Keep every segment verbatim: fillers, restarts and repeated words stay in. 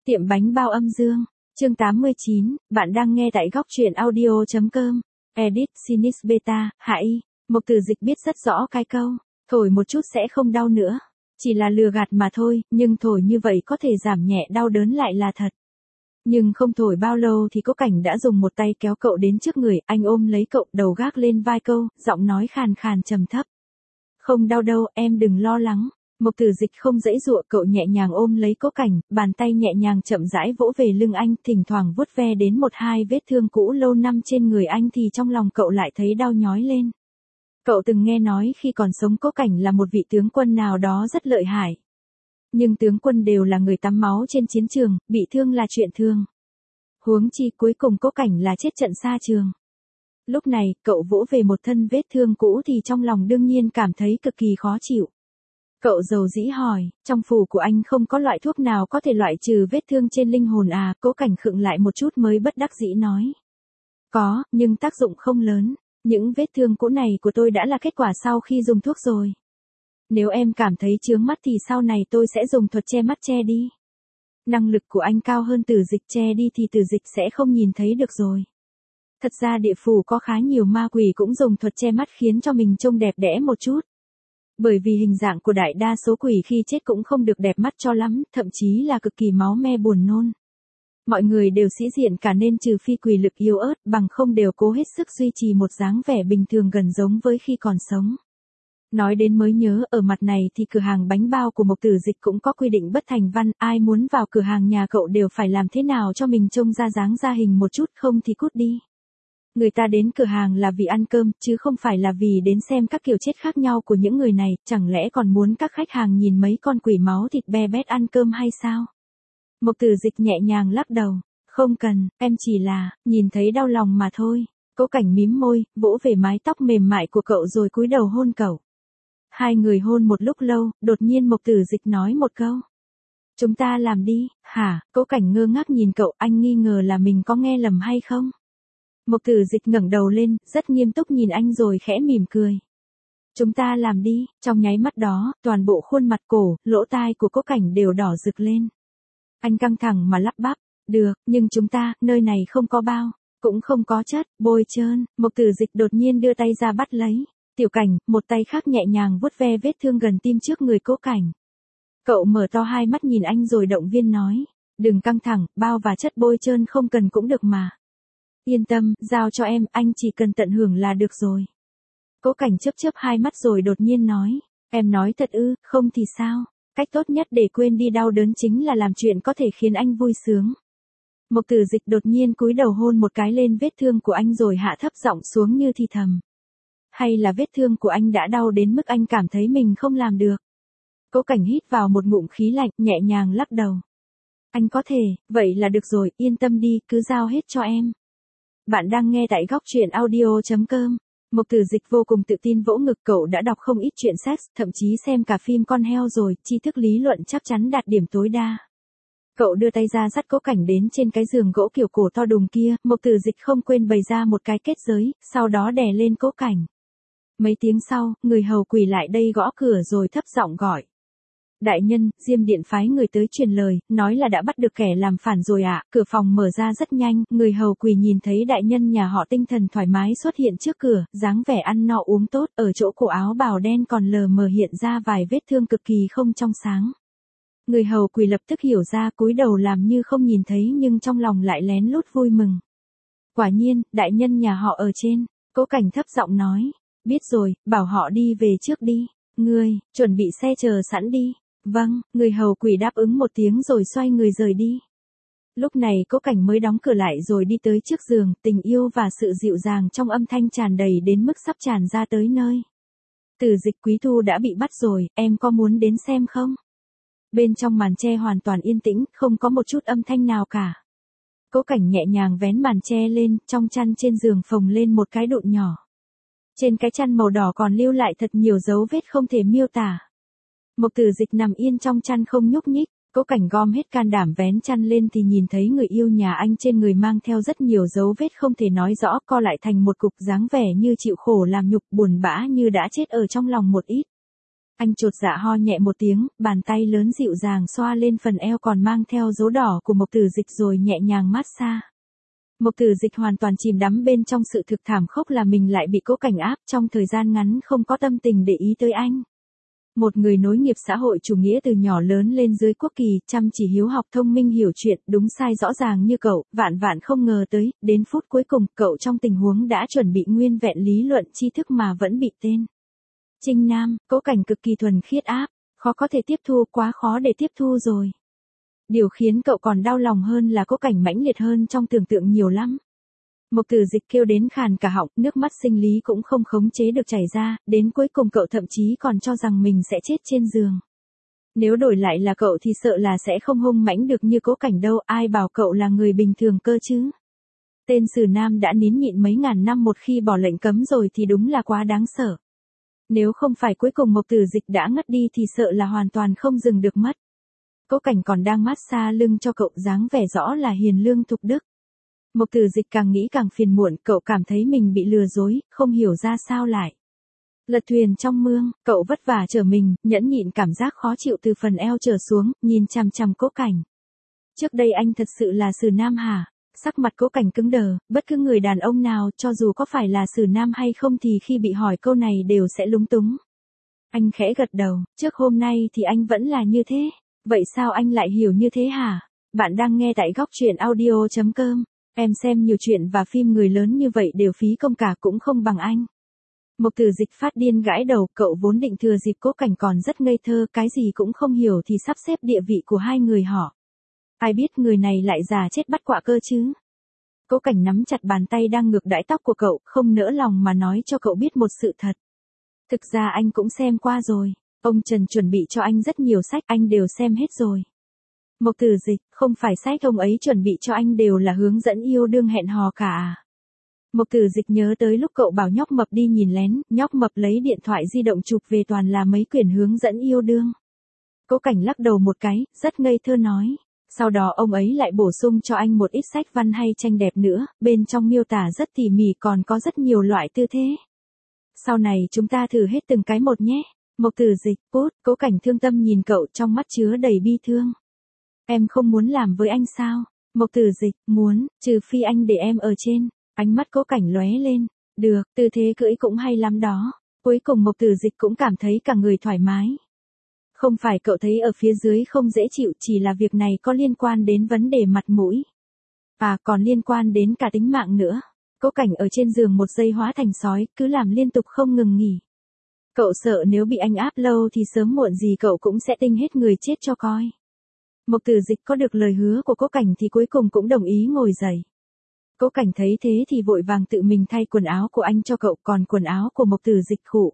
Tiệm bánh bao âm dương, chương tám mươi chín, bạn đang nghe tại góc truyện audio.com, edit Sinis Beta, Hạ Y. Mộc Tử Dịch biết rất rõ cái câu, thổi một chút sẽ không đau nữa. Chỉ là lừa gạt mà thôi, nhưng thổi như vậy có thể giảm nhẹ đau đớn lại là thật. Nhưng không thổi bao lâu thì Cố Cảnh đã dùng một tay kéo cậu đến trước người, anh ôm lấy cậu, đầu gác lên vai câu, giọng nói khàn khàn trầm thấp. Không đau đâu, em đừng lo lắng. Mộc Tử Dịch không giãy giụa, cậu nhẹ nhàng ôm lấy Cố Cảnh, bàn tay nhẹ nhàng chậm rãi vỗ về lưng anh, thỉnh thoảng vuốt ve đến một hai vết thương cũ lâu năm trên người anh thì trong lòng cậu lại thấy đau nhói lên. Cậu từng nghe nói khi còn sống Cố Cảnh là một vị tướng quân nào đó rất lợi hại. Nhưng tướng quân đều là người tắm máu trên chiến trường, bị thương là chuyện thường. Huống chi cuối cùng Cố Cảnh là chết trận xa trường. Lúc này, cậu vỗ về một thân vết thương cũ thì trong lòng đương nhiên cảm thấy cực kỳ khó chịu. Cậu dầu dĩ hỏi, trong phủ của anh không có loại thuốc nào có thể loại trừ vết thương trên linh hồn à? Cố Cảnh khựng lại một chút mới bất đắc dĩ nói. Có, nhưng tác dụng không lớn. Những vết thương cũ này của tôi đã là kết quả sau khi dùng thuốc rồi. Nếu em cảm thấy chướng mắt thì sau này tôi sẽ dùng thuật che mắt che đi. Năng lực của anh cao hơn Tử Dịch, che đi thì Tử Dịch sẽ không nhìn thấy được rồi. Thật ra địa phủ có khá nhiều ma quỷ cũng dùng thuật che mắt khiến cho mình trông đẹp đẽ một chút. Bởi vì hình dạng của đại đa số quỷ khi chết cũng không được đẹp mắt cho lắm, thậm chí là cực kỳ máu me buồn nôn. Mọi người đều sĩ diện cả nên trừ phi quỷ lực yếu ớt, bằng không đều cố hết sức duy trì một dáng vẻ bình thường gần giống với khi còn sống. Nói đến mới nhớ, ở mặt này thì cửa hàng bánh bao của Mộc Tử Dịch cũng có quy định bất thành văn, ai muốn vào cửa hàng nhà cậu đều phải làm thế nào cho mình trông ra dáng ra hình một chút, không thì cút đi. Người ta đến cửa hàng là vì ăn cơm, chứ không phải là vì đến xem các kiểu chết khác nhau của những người này, chẳng lẽ còn muốn các khách hàng nhìn mấy con quỷ máu thịt be bét ăn cơm hay sao? Mộc Tử Dịch nhẹ nhàng lắc đầu, không cần, em chỉ là, nhìn thấy đau lòng mà thôi. Cố Cảnh mím môi, vỗ về mái tóc mềm mại của cậu rồi cúi đầu hôn cậu. Hai người hôn một lúc lâu, đột nhiên Mộc Tử Dịch nói một câu. Chúng ta làm đi, hả? Cố Cảnh ngơ ngác nhìn cậu, anh nghi ngờ là mình có nghe lầm hay không? Mộc Tử Dịch ngẩng đầu lên, rất nghiêm túc nhìn anh rồi khẽ mỉm cười. Chúng ta làm đi, trong nháy mắt đó, toàn bộ khuôn mặt cổ, lỗ tai của Cố Cảnh đều đỏ rực lên. Anh căng thẳng mà lắp bắp, được, nhưng chúng ta, nơi này không có bao, cũng không có chất, bôi trơn. Mộc Tử Dịch đột nhiên đưa tay ra bắt lấy. Tiểu Cảnh, một tay khác nhẹ nhàng vuốt ve vết thương gần tim trước người Cố Cảnh. Cậu mở to hai mắt nhìn anh rồi động viên nói, đừng căng thẳng, bao và chất bôi trơn không cần cũng được mà. Yên tâm, giao cho em, anh chỉ cần tận hưởng là được rồi. Cố Cảnh chớp chớp hai mắt rồi đột nhiên nói, em nói thật ư, không thì sao? Cách tốt nhất để quên đi đau đớn chính là làm chuyện có thể khiến anh vui sướng. Mộc Tử Dịch đột nhiên cúi đầu hôn một cái lên vết thương của anh rồi hạ thấp giọng xuống như thì thầm. Hay là vết thương của anh đã đau đến mức anh cảm thấy mình không làm được? Cố Cảnh hít vào một ngụm khí lạnh, nhẹ nhàng lắc đầu. Anh có thể, vậy là được rồi, yên tâm đi, cứ giao hết cho em. Bạn đang nghe tại góc truyện audio.com. Mộc Tử Dịch vô cùng tự tin vỗ ngực, cậu đã đọc không ít chuyện sex, thậm chí xem cả phim con heo rồi, tri thức lý luận chắc chắn đạt điểm tối đa. Cậu đưa tay ra dắt Cố Cảnh đến trên cái giường gỗ kiểu cổ to đùng kia, Mộc Tử Dịch không quên bày ra một cái kết giới, sau đó đè lên Cố Cảnh. Mấy tiếng sau, người hầu quỳ lại đây gõ cửa rồi thấp giọng gọi. Đại nhân, Diêm Điện phái người tới truyền lời, nói là đã bắt được kẻ làm phản rồi ạ. Cửa phòng mở ra rất nhanh, người hầu quỳ nhìn thấy đại nhân nhà họ tinh thần thoải mái xuất hiện trước cửa, dáng vẻ ăn no uống tốt, ở chỗ cổ áo bào đen còn lờ mờ hiện ra vài vết thương cực kỳ không trong sáng. Người hầu quỳ lập tức hiểu ra, cúi đầu làm như không nhìn thấy nhưng trong lòng lại lén lút vui mừng. Quả nhiên, đại nhân nhà họ ở trên. Cố Cảnh thấp giọng nói, biết rồi, bảo họ đi về trước đi. Ngươi, chuẩn bị xe chờ sẵn đi. Vâng, người hầu quỷ đáp ứng một tiếng rồi xoay người rời đi. Lúc này Cố Cảnh mới đóng cửa lại rồi đi tới trước giường, tình yêu và sự dịu dàng trong âm thanh tràn đầy đến mức sắp tràn ra tới nơi. Tử Dịch Quý Thu đã bị bắt rồi, em có muốn đến xem không? Bên trong màn che hoàn toàn yên tĩnh, không có một chút âm thanh nào cả. Cố Cảnh nhẹ nhàng vén màn che lên, trong chăn trên giường phồng lên một cái đụn nhỏ. Trên cái chăn màu đỏ còn lưu lại thật nhiều dấu vết không thể miêu tả. Mộc Tử Dịch nằm yên trong chăn không nhúc nhích, Cố Cảnh gom hết can đảm vén chăn lên thì nhìn thấy người yêu nhà anh trên người mang theo rất nhiều dấu vết không thể nói rõ, co lại thành một cục dáng vẻ như chịu khổ làm nhục, buồn bã như đã chết ở trong lòng một ít. Anh chột dạ ho nhẹ một tiếng, bàn tay lớn dịu dàng xoa lên phần eo còn mang theo dấu đỏ của Mộc Tử Dịch rồi nhẹ nhàng massage. Mộc Tử Dịch hoàn toàn chìm đắm bên trong sự thực thảm khốc là mình lại bị Cố Cảnh áp trong thời gian ngắn không có tâm tình để ý tới anh. Một người nối nghiệp xã hội chủ nghĩa từ nhỏ lớn lên dưới quốc kỳ, chăm chỉ hiếu học thông minh hiểu chuyện, đúng sai rõ ràng như cậu, vạn vạn không ngờ tới, đến phút cuối cùng, cậu trong tình huống đã chuẩn bị nguyên vẹn lý luận tri thức mà vẫn bị tên. Trinh Nam, Cố Cảnh cực kỳ thuần khiết áp, khó có thể tiếp thu, quá khó để tiếp thu rồi. Điều khiến cậu còn đau lòng hơn là Cố Cảnh mãnh liệt hơn trong tưởng tượng nhiều lắm. Mộc Tử Dịch kêu đến khàn cả họng, nước mắt sinh lý cũng không khống chế được chảy ra, đến cuối cùng cậu thậm chí còn cho rằng mình sẽ chết trên giường. Nếu đổi lại là cậu thì sợ là sẽ không hung mãnh được như Cố Cảnh đâu, ai bảo cậu là người bình thường cơ chứ. Tên Sử Nam đã nín nhịn mấy ngàn năm một khi bỏ lệnh cấm rồi thì đúng là quá đáng sợ. Nếu không phải cuối cùng Mộc Tử Dịch đã ngất đi thì sợ là hoàn toàn không dừng được mất. Cố Cảnh còn đang massage lưng cho cậu, dáng vẻ rõ là hiền lương thục đức. Mộc Tử Dịch càng nghĩ càng phiền muộn, cậu cảm thấy mình bị lừa dối, không hiểu ra sao lại. Lật thuyền trong mương, cậu vất vả trở mình, nhẫn nhịn cảm giác khó chịu từ phần eo trở xuống, nhìn chằm chằm Cố Cảnh. Trước đây anh thật sự là Sử Nam hả? Sắc mặt Cố Cảnh cứng đờ, bất cứ người đàn ông nào cho dù có phải là Sử Nam hay không thì khi bị hỏi câu này đều sẽ lúng túng. Anh khẽ gật đầu, trước hôm nay thì anh vẫn là như thế. Vậy sao anh lại hiểu như thế hả? Bạn đang nghe tại góc truyện audio chấm com. Em xem nhiều chuyện và phim người lớn như vậy đều phí công cả cũng không bằng anh. Mộc Tử Dịch phát điên gãi đầu, cậu vốn định thừa dịp Cố Cảnh còn rất ngây thơ, cái gì cũng không hiểu thì sắp xếp địa vị của hai người họ. Ai biết người này lại già chết bắt quạ cơ chứ. Cố Cảnh nắm chặt bàn tay đang ngược đãi tóc của cậu, không nỡ lòng mà nói cho cậu biết một sự thật. Thực ra anh cũng xem qua rồi. Ông Trần chuẩn bị cho anh rất nhiều sách, anh đều xem hết rồi. Mộc Tử Dịch, không phải sách ông ấy chuẩn bị cho anh đều là hướng dẫn yêu đương hẹn hò cả à? Mộc Tử Dịch nhớ tới lúc cậu bảo nhóc mập đi nhìn lén, nhóc mập lấy điện thoại di động chụp về toàn là mấy quyển hướng dẫn yêu đương. Cố Cảnh lắc đầu một cái, rất ngây thơ nói. Sau đó ông ấy lại bổ sung cho anh một ít sách văn hay tranh đẹp nữa, bên trong miêu tả rất tỉ mỉ còn có rất nhiều loại tư thế. Sau này chúng ta thử hết từng cái một nhé. Mộc Tử Dịch, cút, Cố Cảnh thương tâm nhìn cậu trong mắt chứa đầy bi thương. Em không muốn làm với anh sao? Mộc Tử Dịch, muốn, trừ phi anh để em ở trên. Ánh mắt Cố Cảnh lóe lên. Được, tư thế cưỡi cũng hay lắm đó. Cuối cùng Mộc Tử Dịch cũng cảm thấy cả người thoải mái. Không phải cậu thấy ở phía dưới không dễ chịu, chỉ là việc này có liên quan đến vấn đề mặt mũi. À, còn liên quan đến cả tính mạng nữa. Cố Cảnh ở trên giường một giây hóa thành sói, cứ làm liên tục không ngừng nghỉ. Cậu sợ nếu bị anh áp lâu thì sớm muộn gì cậu cũng sẽ tinh hết người chết cho coi. Mộc Tử Dịch có được lời hứa của Cố Cảnh thì cuối cùng cũng đồng ý ngồi dậy. Cố Cảnh thấy thế thì vội vàng tự mình thay quần áo của anh cho cậu, còn quần áo của Mộc Tử Dịch khụ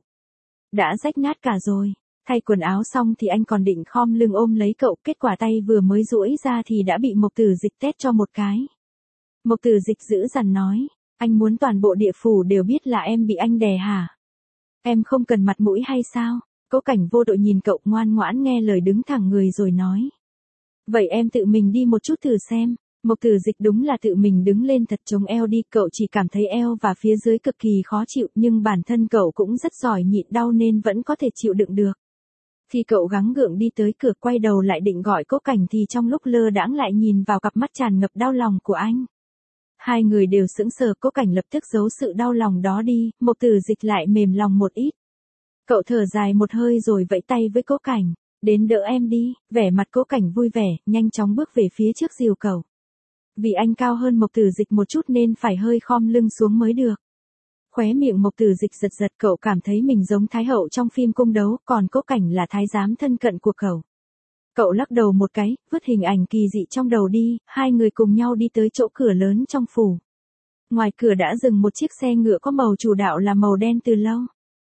đã rách nát cả rồi. Thay quần áo xong thì anh còn định khom lưng ôm lấy cậu, kết quả tay vừa mới duỗi ra thì đã bị Mộc Tử Dịch tét cho một cái. Mộc Tử Dịch dữ dằn nói, anh muốn toàn bộ địa phủ đều biết là em bị anh đè hả? Em không cần mặt mũi hay sao? Cố Cảnh vô đội nhìn cậu, ngoan ngoãn nghe lời đứng thẳng người rồi nói. Vậy em tự mình đi một chút thử xem. Mộc Tử Dịch đúng là tự mình đứng lên thật chống eo đi, cậu chỉ cảm thấy eo và phía dưới cực kỳ khó chịu nhưng bản thân cậu cũng rất giỏi nhịn đau nên vẫn có thể chịu đựng được. Khi cậu gắng gượng đi tới cửa quay đầu lại định gọi Cố Cảnh thì trong lúc lơ đãng lại nhìn vào cặp mắt tràn ngập đau lòng của anh. Hai người đều sững sờ, Cố Cảnh lập tức giấu sự đau lòng đó đi, Mộc Tử Dịch lại mềm lòng một ít. Cậu thở dài một hơi rồi vẫy tay với Cố Cảnh, đến đỡ em đi, vẻ mặt Cố Cảnh vui vẻ, nhanh chóng bước về phía trước dìu cậu. Vì anh cao hơn Mộc Tử Dịch một chút nên phải hơi khom lưng xuống mới được. Khóe miệng Mộc Tử Dịch giật giật, cậu cảm thấy mình giống Thái Hậu trong phim cung đấu, còn Cố Cảnh là thái giám thân cận của cậu. Cậu lắc đầu một cái, vứt hình ảnh kỳ dị trong đầu đi, hai người cùng nhau đi tới chỗ cửa lớn trong phủ. Ngoài cửa đã dừng một chiếc xe ngựa có màu chủ đạo là màu đen từ lâu.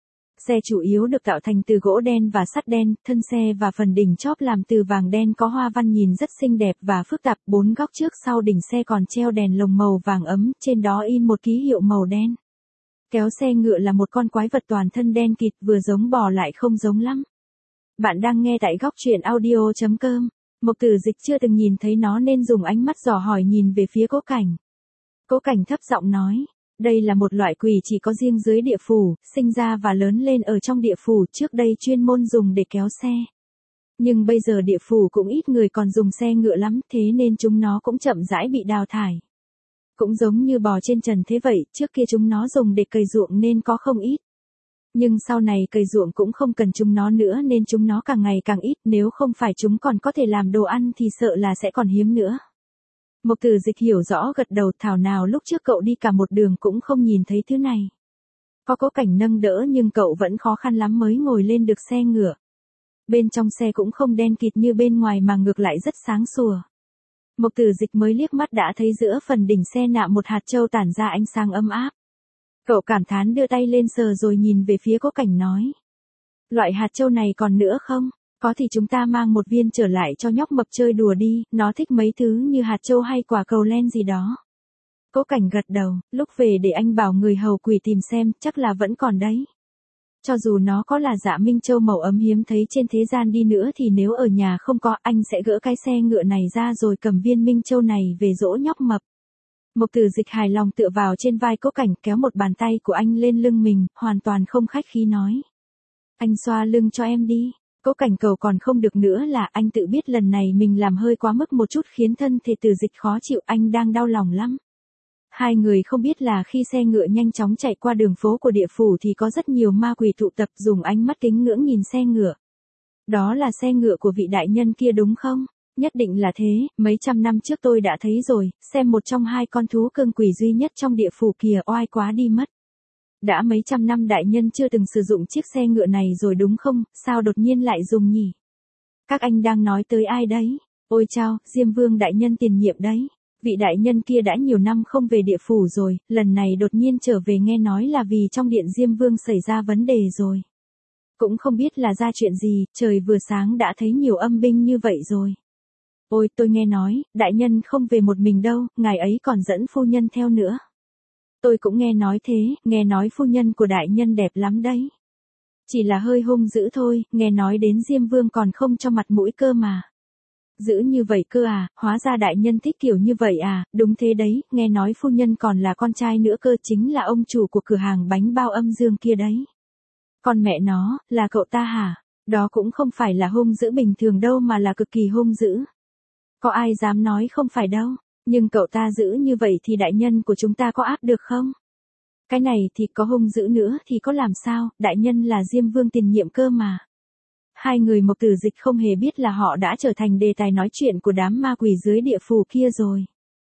Xe chủ yếu được tạo thành từ gỗ đen và sắt đen, thân xe và phần đỉnh chóp làm từ vàng đen có hoa văn nhìn rất xinh đẹp và phức tạp, bốn góc trước sau đỉnh xe còn treo đèn lồng màu vàng ấm, trên đó in một ký hiệu màu đen. Kéo xe ngựa là một con quái vật toàn thân đen kịt, vừa giống bò lại không giống lắm. Bạn đang nghe tại góc truyện audio chấm com. Mộc Tử Dịch chưa từng nhìn thấy nó nên dùng ánh mắt dò hỏi nhìn về phía Cố Cảnh. Cố Cảnh thấp giọng nói, Đây là một loại quỷ chỉ có riêng dưới địa phủ, sinh ra và lớn lên ở trong địa phủ, trước đây chuyên môn dùng để kéo xe. Nhưng bây giờ địa phủ cũng ít người còn dùng xe ngựa lắm, thế nên chúng nó cũng chậm rãi bị đào thải. Cũng giống như bò trên trần thế vậy, trước kia chúng nó dùng để cày ruộng nên có không ít. Nhưng sau này cày ruộng cũng không cần chúng nó nữa nên chúng nó càng ngày càng ít, nếu không phải chúng còn có thể làm đồ ăn thì sợ là sẽ còn hiếm nữa. Mộc Tử Dịch hiểu rõ gật đầu, thảo nào lúc trước cậu đi cả một đường cũng không nhìn thấy thứ này. Có Cố Cảnh nâng đỡ nhưng cậu vẫn khó khăn lắm mới ngồi lên được xe ngựa. Bên trong xe cũng không đen kịt như bên ngoài mà ngược lại rất sáng sủa. Mộc Tử Dịch mới liếc mắt đã thấy giữa phần đỉnh xe nạm một hạt châu tản ra ánh sáng ấm áp. Cậu cảm thán đưa tay lên sờ rồi nhìn về phía Cố Cảnh nói. Loại hạt châu này còn nữa không? Có thì chúng ta mang một viên trở lại cho nhóc mập chơi đùa đi, nó thích mấy thứ như hạt châu hay quả cầu len gì đó. Cố Cảnh gật đầu, lúc về để anh bảo người hầu quỷ tìm xem, chắc là vẫn còn đấy. Cho dù nó có là Dạ Minh Châu màu ấm hiếm thấy trên thế gian đi nữa thì nếu ở nhà không có, anh sẽ gỡ cái xe ngựa này ra rồi cầm viên Minh Châu này về dỗ nhóc mập. Mộc Tử Dịch hài lòng tựa vào trên vai Cố Cảnh, kéo một bàn tay của anh lên lưng mình, hoàn toàn không khách khí nói. Anh xoa lưng cho em đi. Cố Cảnh cầu còn không được nữa là anh tự biết lần này mình làm hơi quá mức một chút khiến thân thể Tử Dịch khó chịu, anh đang đau lòng lắm. Hai người không biết là khi xe ngựa nhanh chóng chạy qua đường phố của địa phủ thì có rất nhiều ma quỷ tụ tập dùng ánh mắt kính ngưỡng nhìn xe ngựa. Đó là xe ngựa của vị đại nhân kia đúng không? Nhất định là thế, mấy trăm năm trước tôi đã thấy rồi, xem một trong hai con thú cương quỷ duy nhất trong địa phủ kìa, oai quá đi mất. Đã mấy trăm năm đại nhân chưa từng sử dụng chiếc xe ngựa này rồi đúng không, sao đột nhiên lại dùng nhỉ? Các anh đang nói tới ai đấy? Ôi chao, Diêm Vương đại nhân tiền nhiệm đấy. Vị đại nhân kia đã nhiều năm không về địa phủ rồi, lần này đột nhiên trở về nghe nói là vì trong điện Diêm Vương xảy ra vấn đề rồi. Cũng không biết là ra chuyện gì, trời vừa sáng đã thấy nhiều âm binh như vậy rồi. Ôi, tôi nghe nói, đại nhân không về một mình đâu, ngài ấy còn dẫn phu nhân theo nữa. Tôi cũng nghe nói thế, nghe nói phu nhân của đại nhân đẹp lắm đấy. Chỉ là hơi hung dữ thôi, nghe nói đến Diêm Vương còn không cho mặt mũi cơ mà. Dữ như vậy cơ à, hóa ra đại nhân thích kiểu như vậy à, đúng thế đấy, nghe nói phu nhân còn là con trai nữa cơ, chính là ông chủ của cửa hàng bánh bao Âm Dương kia đấy. Con mẹ nó, là cậu ta hả? Đó cũng không phải là hung dữ bình thường đâu mà là cực kỳ hung dữ. Có ai dám nói không phải đâu, nhưng cậu ta dữ như vậy thì đại nhân của chúng ta có áp được không? Cái này thì có hung dữ nữa thì có làm sao, đại nhân là Diêm Vương tiền nhiệm cơ mà. Hai người Mộc Tử Dịch không hề biết là họ đã trở thành đề tài nói chuyện của đám ma quỷ dưới địa phủ kia rồi.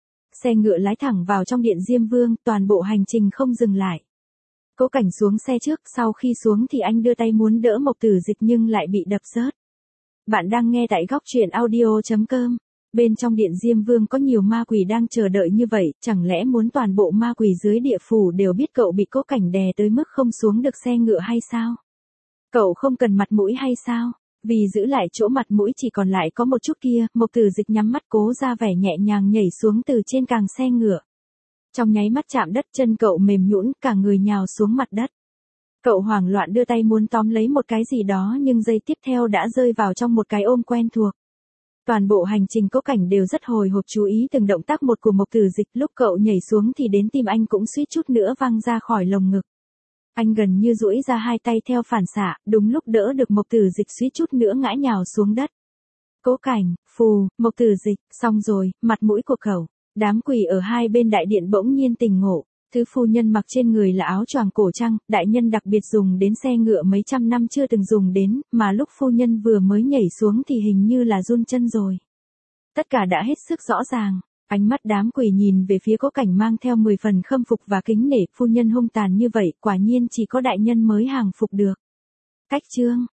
Xe ngựa lái thẳng vào trong điện Diêm Vương, toàn bộ hành trình không dừng lại. Cố Cảnh xuống xe trước, sau khi xuống thì anh đưa tay muốn đỡ Mộc Tử Dịch nhưng lại bị đập rớt. Bạn đang nghe tại góc truyện audio chấm com. Bên trong điện Diêm Vương có nhiều ma quỷ đang chờ đợi như vậy, chẳng lẽ muốn toàn bộ ma quỷ dưới địa phủ đều biết cậu bị Cố Cảnh đè tới mức không xuống được xe ngựa hay sao? Cậu không cần mặt mũi hay sao? Vì giữ lại chỗ mặt mũi chỉ còn lại có một chút kia, Mộc Tử Dịch nhắm mắt cố ra vẻ nhẹ nhàng nhảy xuống từ trên càng xe ngựa. Trong nháy mắt chạm đất chân cậu mềm nhũn, cả người nhào xuống mặt đất. Cậu hoảng loạn đưa tay muốn tóm lấy một cái gì đó nhưng giây tiếp theo đã rơi vào trong một cái ôm quen thuộc. Toàn bộ hành trình Cố Cảnh đều rất hồi hộp chú ý từng động tác một của Mộc Tử Dịch, lúc cậu nhảy xuống thì đến tim anh cũng suýt chút nữa văng ra khỏi lồng ngực. Anh gần như duỗi ra hai tay theo phản xạ, đúng lúc đỡ được Mộc Tử Dịch suýt chút nữa ngã nhào xuống đất. Cố Cảnh, phù, Mộc Tử Dịch, xong rồi, mặt mũi của cậu. Đám quỷ ở hai bên đại điện bỗng nhiên tỉnh ngộ. Thứ phu nhân mặc trên người là áo choàng cổ trăng, đại nhân đặc biệt dùng đến xe ngựa mấy trăm năm chưa từng dùng đến, mà lúc phu nhân vừa mới nhảy xuống thì hình như là run chân rồi. Tất cả đã hết sức rõ ràng. Ánh mắt đám quỷ nhìn về phía Cố Cảnh mang theo mười phần khâm phục và kính nể, phu nhân hung tàn như vậy, quả nhiên chỉ có đại nhân mới hàng phục được. Cách chương